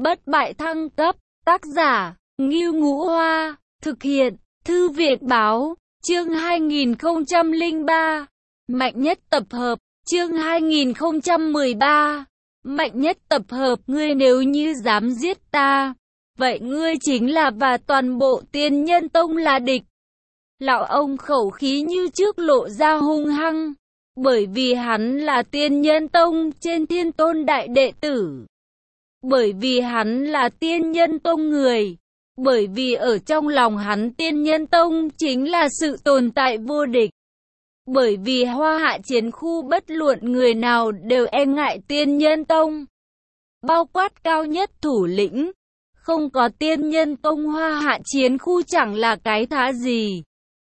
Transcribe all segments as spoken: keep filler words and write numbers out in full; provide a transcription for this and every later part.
Bất bại thăng cấp, tác giả, Ngưu Ngũ Hoa, thực hiện, Thư viện báo, chương hai nghìn không trăm lẻ ba, mạnh nhất tập hợp, chương hai nghìn không trăm mười ba, mạnh nhất tập hợp, ngươi nếu như dám giết ta, vậy ngươi chính là và toàn bộ Tiên Nhân Tông là địch. Lão ông khẩu khí như trước lộ ra hung hăng, bởi vì hắn là Tiên Nhân Tông trên Thiên Tôn đại đệ tử. Bởi vì hắn là Tiên Nhân Tông người, bởi vì ở trong lòng hắn Tiên Nhân Tông chính là sự tồn tại vô địch. Bởi vì Hoa Hạ chiến khu bất luận người nào đều e ngại Tiên Nhân Tông, bao quát cao nhất thủ lĩnh. Không có Tiên Nhân Tông, Hoa Hạ chiến khu chẳng là cái thá gì.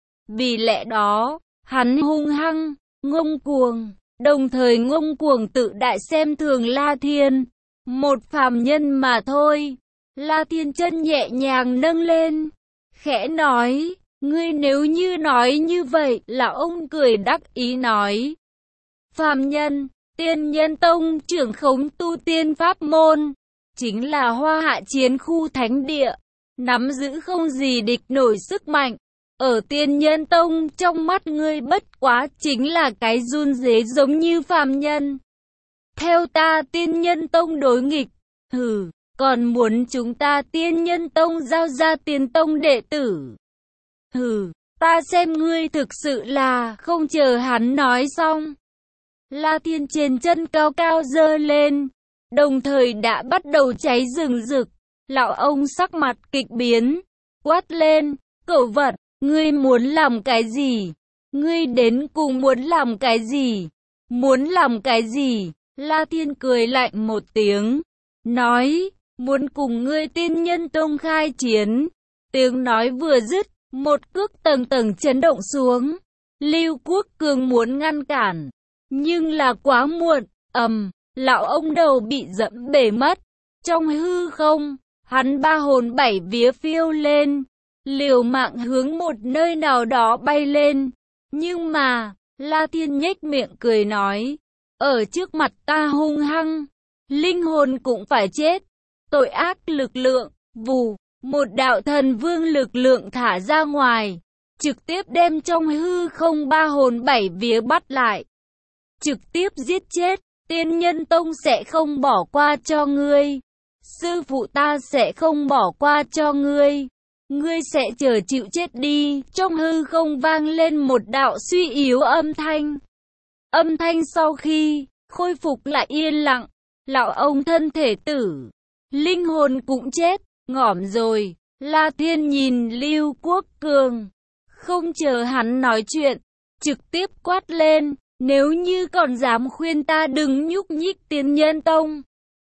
Vì lẽ đó, hắn hung hăng, ngông cuồng, đồng thời ngông cuồng tự đại xem thường La Thiên. Một phàm nhân mà thôi. La Thiên chân nhẹ nhàng nâng lên, khẽ nói, ngươi nếu như nói như vậy, lão ông cười đắc ý nói. Phàm nhân, Tiên Nhân Tông trưởng khống tu tiên pháp môn, chính là Hoa Hạ chiến khu thánh địa, nắm giữ không gì địch nổi sức mạnh. Ở Tiên Nhân Tông trong mắt ngươi bất quá chính là cái run rế giống như phàm nhân. Theo ta Tiên Nhân Tông đối nghịch, hừ, còn muốn chúng ta Tiên Nhân Tông giao ra Tiên Tông đệ tử. Hừ, ta xem ngươi thực sự là, không chờ hắn nói xong. La Thiên trên chân cao cao giơ lên, đồng thời đã bắt đầu cháy rừng rực. Lão ông sắc mặt kịch biến, quát lên, cẩu vật, ngươi muốn làm cái gì? Ngươi đến cùng muốn làm cái gì? Muốn làm cái gì? La Thiên cười lạnh một tiếng, nói, muốn cùng ngươi Tiên Nhân Tông khai chiến. Tiếng nói vừa dứt, một cước tầng tầng chấn động xuống. Lưu Quốc Cường muốn ngăn cản, nhưng là quá muộn, ầm, lão ông đầu bị dẫm bể mất. Trong hư không, hắn ba hồn bảy vía phiêu lên, liều mạng hướng một nơi nào đó bay lên. Nhưng mà, La Thiên nhếch miệng cười nói, ở trước mặt ta hung hăng, linh hồn cũng phải chết. Tội ác lực lượng, vù, một đạo thần vương lực lượng thả ra ngoài, trực tiếp đem trong hư không ba hồn bảy vía bắt lại. Trực tiếp giết chết, Tiên Nhân Tông sẽ không bỏ qua cho ngươi. Sư phụ ta sẽ không bỏ qua cho ngươi. Ngươi sẽ chờ chịu chết đi. Trong hư không vang lên một đạo suy yếu âm thanh. Âm thanh sau khi khôi phục lại yên lặng, lão ông thân thể tử, linh hồn cũng chết, ngỏm rồi. La Thiên nhìn Lưu Quốc Cường, không chờ hắn nói chuyện, trực tiếp quát lên, nếu như còn dám khuyên ta đừng nhúc nhích Tiên Nhân Tông,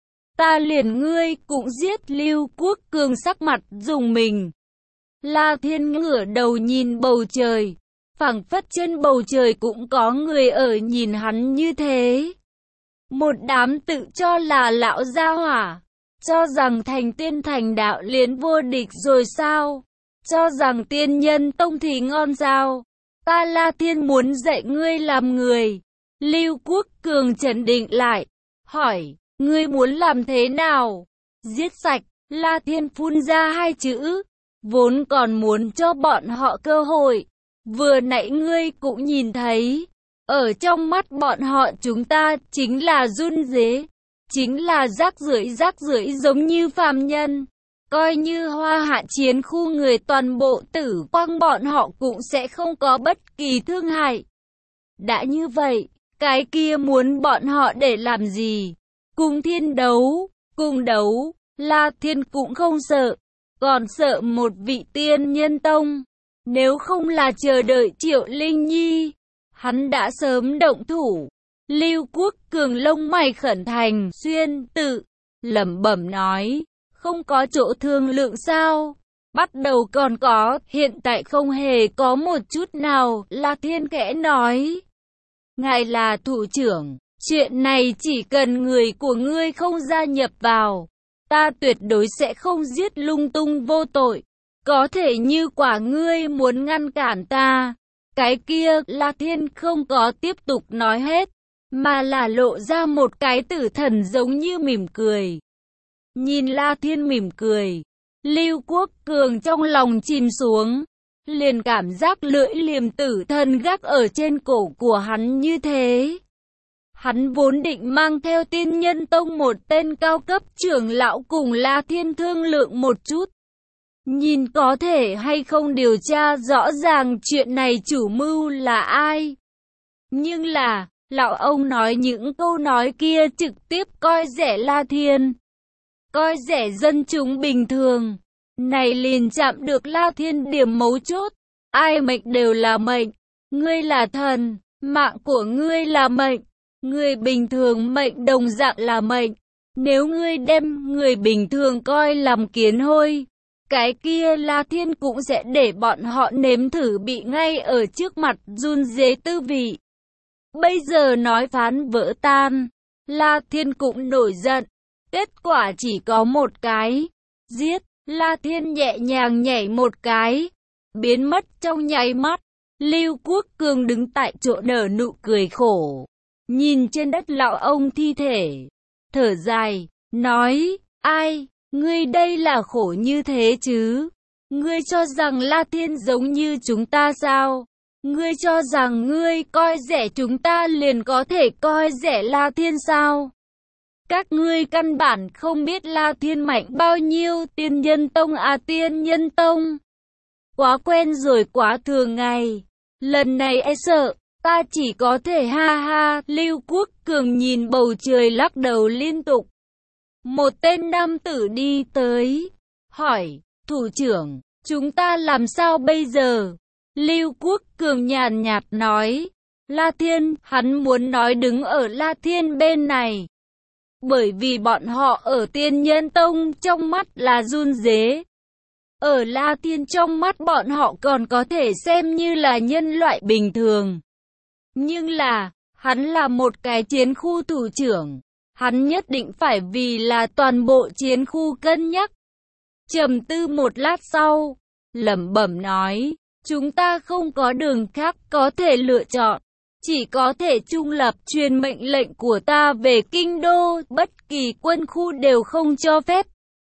ta liền ngươi cũng giết. Lưu Quốc Cường sắc mặt rùng mình. La Thiên ngửa đầu nhìn bầu trời, phảng phất trên bầu trời cũng có người ở nhìn hắn như thế. Một đám tự cho là lão gia hỏa, cho rằng thành tiên thành đạo liền vô địch rồi sao? Cho rằng Tiên Nhân Tông thì ngon sao? Ta La Thiên muốn dạy ngươi làm người. Lưu Quốc Cường trấn định lại, hỏi, ngươi muốn làm thế nào? Giết sạch. La Thiên phun ra hai chữ, vốn còn muốn cho bọn họ cơ hội. Vừa nãy ngươi cũng nhìn thấy, ở trong mắt bọn họ chúng ta chính là run rế, chính là rác rưởi rác rưởi giống như phàm nhân. Coi như Hoa Hạ chiến khu người toàn bộ tử quang bọn họ cũng sẽ không có bất kỳ thương hại. Đã như vậy, cái kia muốn bọn họ để làm gì? Cùng thiên đấu, cùng đấu, La Thiên cũng không sợ, còn sợ một vị Tiên Nhân Tông. Nếu không là chờ đợi Triệu Linh Nhi, hắn đã sớm động thủ. Lưu Quốc Cường lông mày khẩn thành, xuyên tự, lẩm bẩm nói, không có chỗ thương lượng sao? Bắt đầu còn có, hiện tại không hề có một chút nào. La Thiên khẽ nói, ngài là thủ trưởng, chuyện này chỉ cần người của ngươi không gia nhập vào, ta tuyệt đối sẽ không giết lung tung vô tội. Có thể như quả ngươi muốn ngăn cản ta, cái kia. La Thiên không có tiếp tục nói hết, mà là lộ ra một cái tử thần giống như mỉm cười. Nhìn La Thiên mỉm cười, Lưu Quốc Cường trong lòng chìm xuống, liền cảm giác lưỡi liềm tử thần gác ở trên cổ của hắn như thế. Hắn vốn định mang theo Tiên Nhân Tông một tên cao cấp trưởng lão cùng La Thiên thương lượng một chút, nhìn có thể hay không điều tra rõ ràng chuyện này chủ mưu là ai. Nhưng là, lão ông nói những câu nói kia trực tiếp coi rẻ La Thiên, coi rẻ dân chúng bình thường. Này liền chạm được La Thiên điểm mấu chốt. Ai mệnh đều là mệnh. Ngươi là thần, mạng của ngươi là mệnh. Người bình thường mệnh đồng dạng là mệnh. Nếu ngươi đem người bình thường coi làm kiến hôi, cái kia La Thiên cũng sẽ để bọn họ nếm thử bị ngay ở trước mặt run rế tư vị. Bây giờ nói phán vỡ tan, La Thiên cũng nổi giận. Kết quả chỉ có một cái, giết. La Thiên nhẹ nhàng nhảy một cái, biến mất trong nháy mắt. Lưu Quốc Cường đứng tại chỗ nở nụ cười khổ, nhìn trên đất lão ông thi thể, thở dài, nói, ai, ngươi đây là khổ như thế chứ? Ngươi cho rằng La Thiên giống như chúng ta sao? Ngươi cho rằng ngươi coi rẻ chúng ta liền có thể coi rẻ La Thiên sao? Các ngươi căn bản không biết La Thiên mạnh bao nhiêu. Tiên Nhân Tông à, Tiên Nhân Tông. Quá quen rồi, quá thường ngày. Lần này e sợ, ta chỉ có thể ha ha. Lưu Quốc Cường nhìn bầu trời lắc đầu liên tục. Một tên nam tử đi tới, hỏi, thủ trưởng, chúng ta làm sao bây giờ? Lưu Quốc Cường nhàn nhạt nói, La Thiên, hắn muốn nói đứng ở La Thiên bên này. Bởi vì bọn họ ở Tiên Nhân Tông trong mắt là run rế. Ở La Thiên trong mắt bọn họ còn có thể xem như là nhân loại bình thường. Nhưng là, hắn là một cái chiến khu thủ trưởng. Hắn nhất định phải vì là toàn bộ chiến khu cân nhắc. Trầm tư một lát sau, lẩm bẩm nói, chúng ta không có đường khác có thể lựa chọn. Chỉ có thể trung lập truyền mệnh lệnh của ta về kinh đô, bất kỳ quân khu đều không cho phép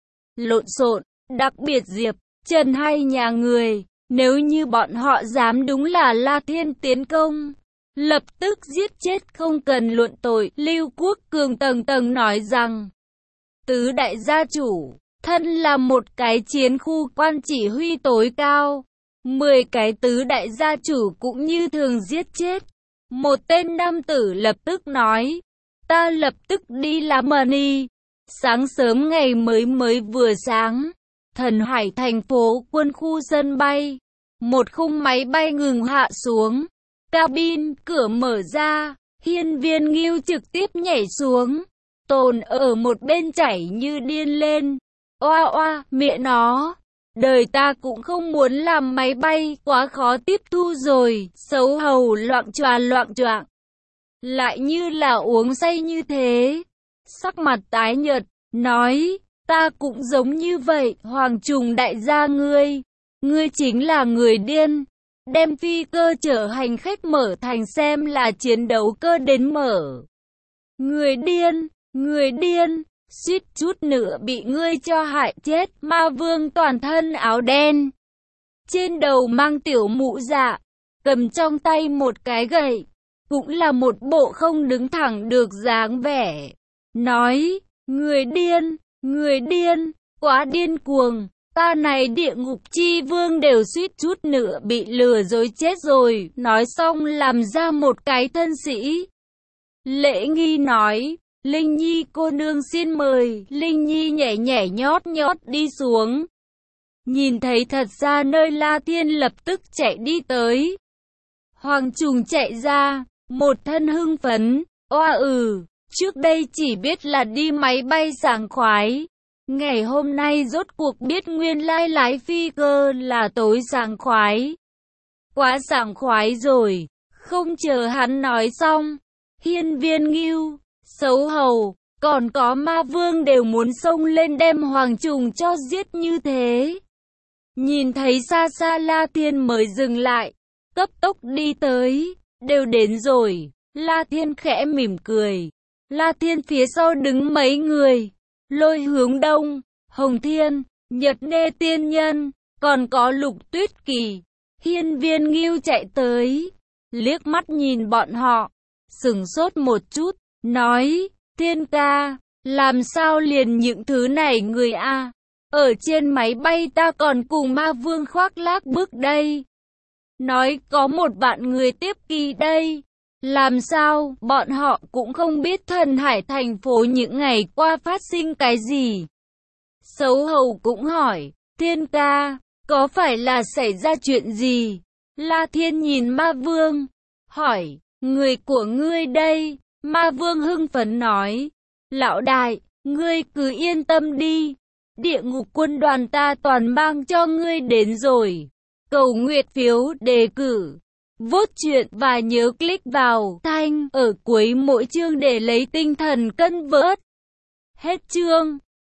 lộn xộn, đặc biệt Diệp, Trần hay nhà người, nếu như bọn họ dám đúng là La Thiên tiến công, lập tức giết chết không cần luận tội. Lưu Quốc Cường tầng tầng nói rằng, tứ đại gia chủ, thân là một cái chiến khu quan chỉ huy tối cao, mười cái tứ đại gia chủ cũng như thường giết chết. Một tên nam tử lập tức nói, ta lập tức đi làm money. Sáng sớm ngày mới mới vừa sáng, Thần Hải thành phố quân khu sân bay, một khung máy bay ngừng hạ xuống, cabin cửa mở ra, Hiên Viên Ngưu trực tiếp nhảy xuống, Tồn ở một bên chảy như điên lên, oa oa, mẹ nó. Đời ta cũng không muốn làm máy bay, quá khó tiếp thu rồi, xấu hầu loạng choạng loạng choạng. Lại như là uống say như thế. Sắc mặt tái nhợt, nói, ta cũng giống như vậy, Hoàng Trùng đại gia ngươi. Ngươi chính là người điên, đem phi cơ chở hành khách mở thành xem là chiến đấu cơ đến mở. Người điên, người điên. Suýt chút nữa bị ngươi cho hại chết. Ma Vương toàn thân áo đen, trên đầu mang tiểu mũ dạ, cầm trong tay một cái gậy, cũng là một bộ không đứng thẳng được dáng vẻ. Nói, người điên, người điên, quá điên cuồng. Ta này địa ngục chi vương đều suýt chút nữa bị lừa dối chết rồi. Nói xong làm ra một cái thân sĩ. Lễ nghi nói, Linh Nhi cô nương xin mời. Linh Nhi nhảy nhảy nhót nhót đi xuống. Nhìn thấy thật ra nơi La Thiên lập tức chạy đi tới. Hoàng Trùng chạy ra, một thân hưng phấn, oa ừ, trước đây chỉ biết là đi máy bay sảng khoái. Ngày hôm nay rốt cuộc biết nguyên lai lái phi cơ là tối sảng khoái. Quá sảng khoái rồi, không chờ hắn nói xong. Hiên Viên Ngưu, xấu hầu, còn có Ma Vương đều muốn xông lên đem Hoàng Trùng cho giết như thế. Nhìn thấy xa xa La Thiên mới dừng lại, cấp tốc đi tới, đều đến rồi. La Thiên khẽ mỉm cười. La Thiên phía sau đứng mấy người. Lôi hướng đông, Hồng Thiên, Nhật Nê tiên nhân, còn có Lục Tuyết Kỳ. Hiên Viên Ngưu chạy tới, liếc mắt nhìn bọn họ, sững sốt một chút, nói, Thiên ca, làm sao liền những thứ này người a? Ở trên máy bay ta còn cùng ma vương khoác lác bước đây. Nói có một vạn người tiếp kỳ đây. Làm sao, bọn họ cũng không biết Thần Hải thành phố những ngày qua phát sinh cái gì. Sấu Hầu cũng hỏi, Thiên ca, có phải là xảy ra chuyện gì? La Thiên nhìn ma vương, hỏi, người của ngươi đây? Ma vương hưng phấn nói, lão đại, ngươi cứ yên tâm đi. Địa ngục quân đoàn ta toàn mang cho ngươi đến rồi. Cầu nguyện phiếu đề cử, vote chuyện và nhớ click vào thanh ở cuối mỗi chương để lấy tinh thần cân vớt. Hết chương.